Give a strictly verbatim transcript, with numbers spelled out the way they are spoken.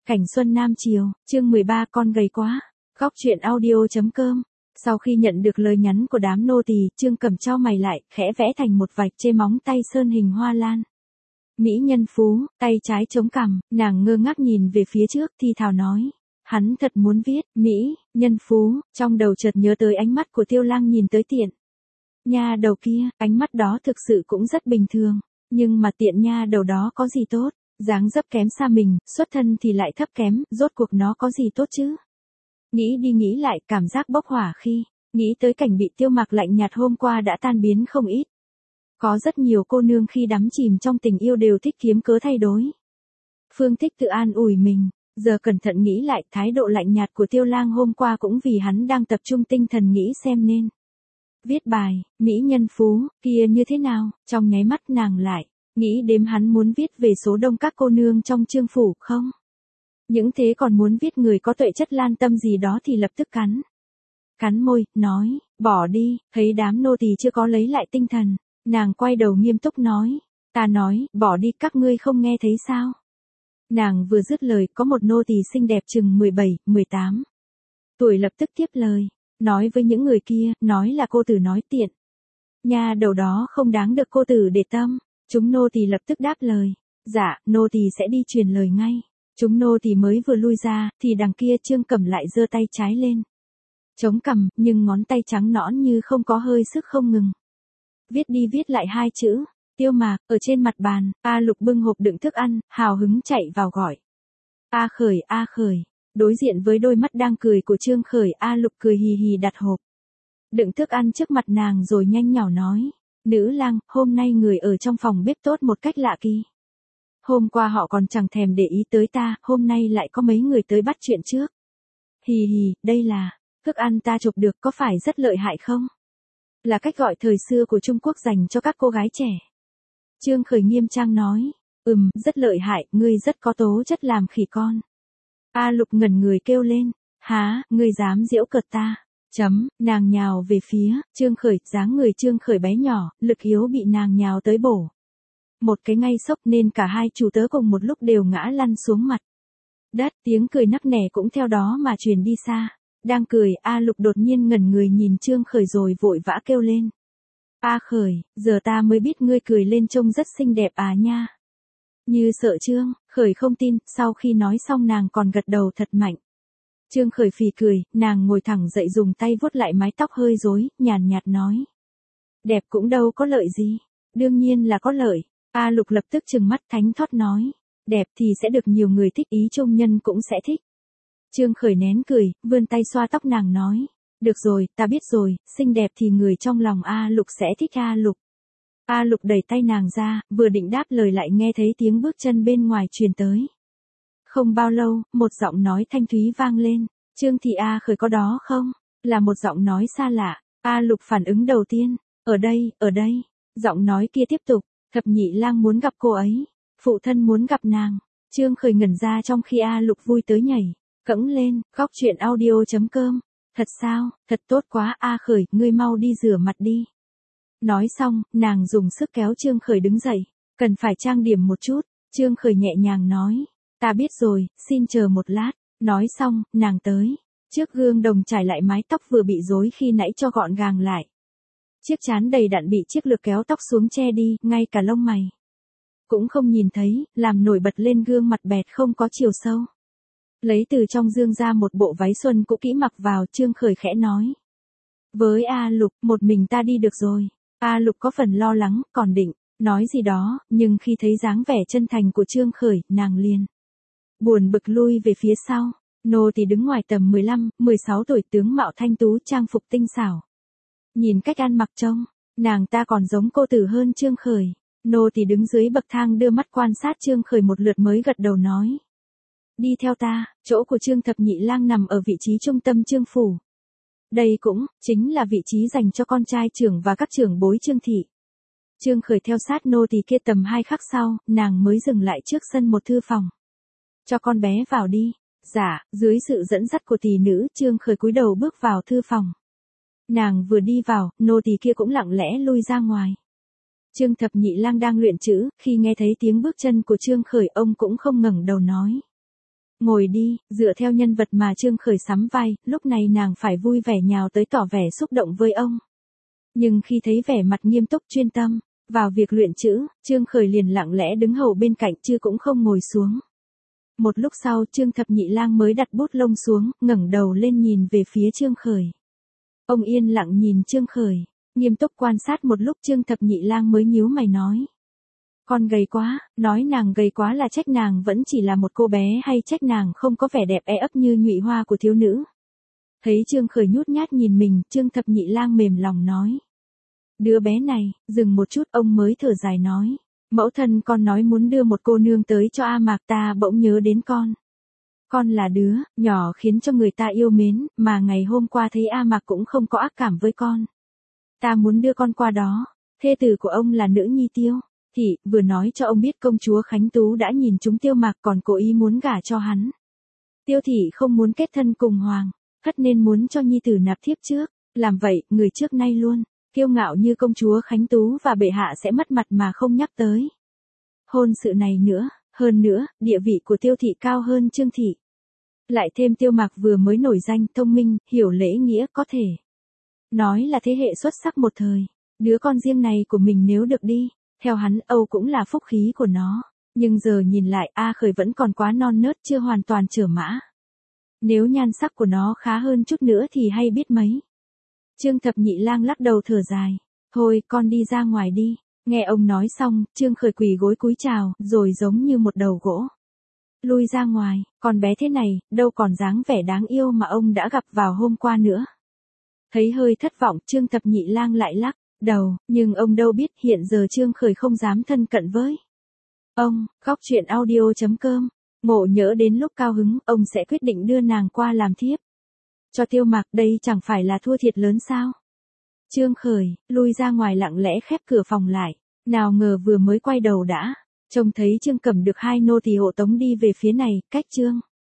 Cảnh xuân Nam Chiều, chương mười ba con gầy quá. Góc truyện audio.com. Sau khi nhận được lời nhắn của đám nô tỳ, Trương Cẩm chau mày lại, khẽ vẽ thành một vạch trên móng tay sơn hình hoa lan. Mỹ nhân phú, tay trái chống cằm, nàng ngơ ngác nhìn về phía trước, thi thào nói. Hắn thật muốn viết, Mỹ, nhân phú, trong đầu chợt nhớ tới ánh mắt của Tiêu Lang nhìn tới tiện. Nha đầu kia, ánh mắt đó thực sự cũng rất bình thường, nhưng mà tiện nha đầu đó có gì tốt, dáng dấp kém xa mình, xuất thân thì lại thấp kém, rốt cuộc nó có gì tốt chứ? Nghĩ đi nghĩ lại, cảm giác bốc hỏa khi nghĩ tới cảnh bị Tiêu Mạc lạnh nhạt hôm qua đã tan biến không ít. Có rất nhiều cô nương khi đắm chìm trong tình yêu đều thích kiếm cớ thay đổi. Phương Tích tự an ủi mình, giờ cẩn thận nghĩ lại, thái độ lạnh nhạt của Tiêu Lang hôm qua cũng vì hắn đang tập trung tinh thần nghĩ xem nên viết bài, Mỹ nhân phú, kia như thế nào, trong nháy mắt nàng lại nghĩ đếm hắn muốn viết về số đông các cô nương trong Trương phủ không? Những thế còn muốn viết người có tuệ chất lan tâm gì đó thì lập tức cắn. Cắn môi, nói, bỏ đi, thấy đám nô tỳ chưa có lấy lại tinh thần, nàng quay đầu nghiêm túc nói, ta nói, bỏ đi, các ngươi không nghe thấy sao? Nàng vừa dứt lời, có một nô tỳ xinh đẹp chừng mười bảy, mười tám tuổi lập tức tiếp lời, nói với những người kia, nói là cô tử nói tiện. Nha đầu đó không đáng được cô tử để tâm. Chúng nô tỳ lập tức đáp lời, dạ, nô tỳ sẽ đi truyền lời ngay. Chúng nô tỳ mới vừa lui ra, thì đằng kia Trương Cẩm lại giơ tay trái lên, chống cằm, nhưng ngón tay trắng nõn như không có hơi sức không ngừng. Viết đi viết lại hai chữ, Tiêu Mạc, ở trên mặt bàn, A Lục bưng hộp đựng thức ăn, hào hứng chạy vào gọi. A Khởi, A Khởi, đối diện với đôi mắt đang cười của Trương Khởi, A Lục cười hì hì đặt hộp đựng thức ăn trước mặt nàng rồi nhanh nhỏ nói. Nữ lang, hôm nay người ở trong phòng bếp tốt một cách lạ kỳ. Hôm qua họ còn chẳng thèm để ý tới ta, hôm nay lại có mấy người tới bắt chuyện trước. Hì hì, đây là thức ăn ta chụp được, có phải rất lợi hại không? Là cách gọi thời xưa của Trung Quốc dành cho các cô gái trẻ. Trương Khởi nghiêm trang nói, ừm, rất lợi hại, ngươi rất có tố chất làm khỉ con. A Lục ngẩn người kêu lên, há, ngươi dám giễu cợt ta. Chấm, nàng nhào về phía, Trương Khởi, dáng người Trương Khởi bé nhỏ, lực yếu bị nàng nhào tới bổ. Một cái ngay sốc nên cả hai chủ tớ cùng một lúc đều ngã lăn xuống mặt đất, tiếng cười nắc nẻ cũng theo đó mà truyền đi xa. Đang cười, A Lục đột nhiên ngẩn người nhìn Trương Khởi rồi vội vã kêu lên. A Khởi, giờ ta mới biết ngươi cười lên trông rất xinh đẹp à nha. Như sợ Trương Khởi không tin, sau khi nói xong nàng còn gật đầu thật mạnh. Trương Khởi phì cười, nàng ngồi thẳng dậy dùng tay vuốt lại mái tóc hơi rối, nhàn nhạt nói. Đẹp cũng đâu có lợi gì. Đương nhiên là có lợi. A Lục lập tức trừng mắt thánh thót nói. Đẹp thì sẽ được nhiều người thích, ý trung nhân cũng sẽ thích. Trương Khởi nén cười, vươn tay xoa tóc nàng nói. Được rồi, ta biết rồi, xinh đẹp thì người trong lòng A Lục sẽ thích A Lục. A Lục đẩy tay nàng ra, vừa định đáp lời lại nghe thấy tiếng bước chân bên ngoài truyền tới. Không bao lâu, một giọng nói thanh thúy vang lên, Trương thị A Khởi có đó không? Là một giọng nói xa lạ. A Lục phản ứng đầu tiên, ở đây, ở đây. Giọng nói kia tiếp tục, Thập Nhị Lang muốn gặp cô ấy, phụ thân muốn gặp nàng. Trương Khởi ngẩn ra trong khi A Lục vui tới nhảy, cẫng lên, góc truyện audio.com. Thật sao, thật tốt quá A Khởi, ngươi mau đi rửa mặt đi. Nói xong, nàng dùng sức kéo Trương Khởi đứng dậy, cần phải trang điểm một chút. Trương Khởi nhẹ nhàng nói. Ta biết rồi, xin chờ một lát. Nói xong, nàng tới trước gương đồng trải lại mái tóc vừa bị rối khi nãy cho gọn gàng lại. Chiếc trán đầy đặn bị chiếc lược kéo tóc xuống che đi, ngay cả lông mày cũng không nhìn thấy, làm nổi bật lên gương mặt bẹt không có chiều sâu. Lấy từ trong dương ra một bộ váy xuân cũ kỹ mặc vào, Trương Khởi khẽ nói. Với A Lục, một mình ta đi được rồi. A Lục có phần lo lắng, còn định nói gì đó, nhưng khi thấy dáng vẻ chân thành của Trương Khởi, nàng liền buồn bực lui về phía sau. Nô tỳ đứng ngoài tầm mười lăm, mười sáu tuổi, tướng mạo thanh tú, trang phục tinh xảo. Nhìn cách ăn mặc trông, nàng ta còn giống cô tử hơn Trương Khởi. Nô tỳ đứng dưới bậc thang đưa mắt quan sát Trương Khởi một lượt mới gật đầu nói. Đi theo ta, chỗ của Trương Thập Nhị Lang nằm ở vị trí trung tâm Trương phủ. Đây cũng chính là vị trí dành cho con trai trưởng và các trưởng bối Trương thị. Trương Khởi theo sát nô tỳ kia tầm hai khắc sau, nàng mới dừng lại trước sân một thư phòng. Cho con bé vào đi. Dạ, dưới sự dẫn dắt của tỷ nữ, Trương Khởi cúi đầu bước vào thư phòng. Nàng vừa đi vào, nô tỳ kia cũng lặng lẽ lui ra ngoài. Trương Thập Nhị Lang đang luyện chữ, khi nghe thấy tiếng bước chân của Trương Khởi, ông cũng không ngẩng đầu nói. Ngồi đi, dựa theo nhân vật mà Trương Khởi sắm vai, lúc này nàng phải vui vẻ nhào tới tỏ vẻ xúc động với ông. Nhưng khi thấy vẻ mặt nghiêm túc chuyên tâm vào việc luyện chữ, Trương Khởi liền lặng lẽ đứng hầu bên cạnh chứ cũng không ngồi xuống. Một lúc sau Trương Thập Nhị Lang mới đặt bút lông xuống, ngẩng đầu lên nhìn về phía Trương Khởi. Ông yên lặng nhìn Trương Khởi, nghiêm túc quan sát một lúc Trương Thập Nhị Lang mới nhíu mày nói. Con gầy quá, nói nàng gầy quá là trách nàng vẫn chỉ là một cô bé hay trách nàng không có vẻ đẹp e ấp như nhụy hoa của thiếu nữ. Thấy Trương Khởi nhút nhát nhìn mình, Trương Thập Nhị Lang mềm lòng nói. Đứa bé này, dừng một chút ông mới thở dài nói. Mẫu thân con nói muốn đưa một cô nương tới cho A Mạc ta bỗng nhớ đến con. Con là đứa, nhỏ khiến cho người ta yêu mến, mà ngày hôm qua thấy A Mạc cũng không có ác cảm với con. Ta muốn đưa con qua đó, thê tử của ông là nữ nhi Tiêu. Thị, vừa nói cho ông biết công chúa Khánh Tú đã nhìn chúng Tiêu Mạc còn cố ý muốn gả cho hắn. Tiêu thị không muốn kết thân cùng Hoàng, hất nên muốn cho nhi tử nạp thiếp trước, làm vậy, người trước nay luôn, kiêu ngạo như công chúa Khánh Tú và bệ hạ sẽ mất mặt mà không nhắc tới. Hôn sự này nữa, hơn nữa, địa vị của Tiêu thị cao hơn Trương thị. Lại thêm Tiêu Mạc vừa mới nổi danh, thông minh, hiểu lễ nghĩa có thể. Nói là thế hệ xuất sắc một thời, đứa con riêng này của mình nếu được đi. Theo hắn, Âu cũng là phúc khí của nó, nhưng giờ nhìn lại A Khởi vẫn còn quá non nớt chưa hoàn toàn trở mã. Nếu nhan sắc của nó khá hơn chút nữa thì hay biết mấy. Trương Thập Nhị Lang lắc đầu thở dài, thôi con đi ra ngoài đi. Nghe ông nói xong, Trương Khởi quỳ gối cúi chào, rồi giống như một đầu gỗ. Lui ra ngoài, con bé thế này, đâu còn dáng vẻ đáng yêu mà ông đã gặp vào hôm qua nữa. Thấy hơi thất vọng, Trương Thập Nhị Lang lại lắc đầu, nhưng ông đâu biết hiện giờ Trương Khởi không dám thân cận với ông. Góc truyện audio chấm com. Ngộ nhỡ đến lúc cao hứng, ông sẽ quyết định đưa nàng qua làm thiếp cho Tiêu Mạc, đây chẳng phải là thua thiệt lớn sao? Trương Khởi lui ra ngoài lặng lẽ khép cửa phòng lại, nào ngờ vừa mới quay đầu đã trông thấy Trương Cẩm được hai nô tỳ hộ tống đi về phía này, cách Trương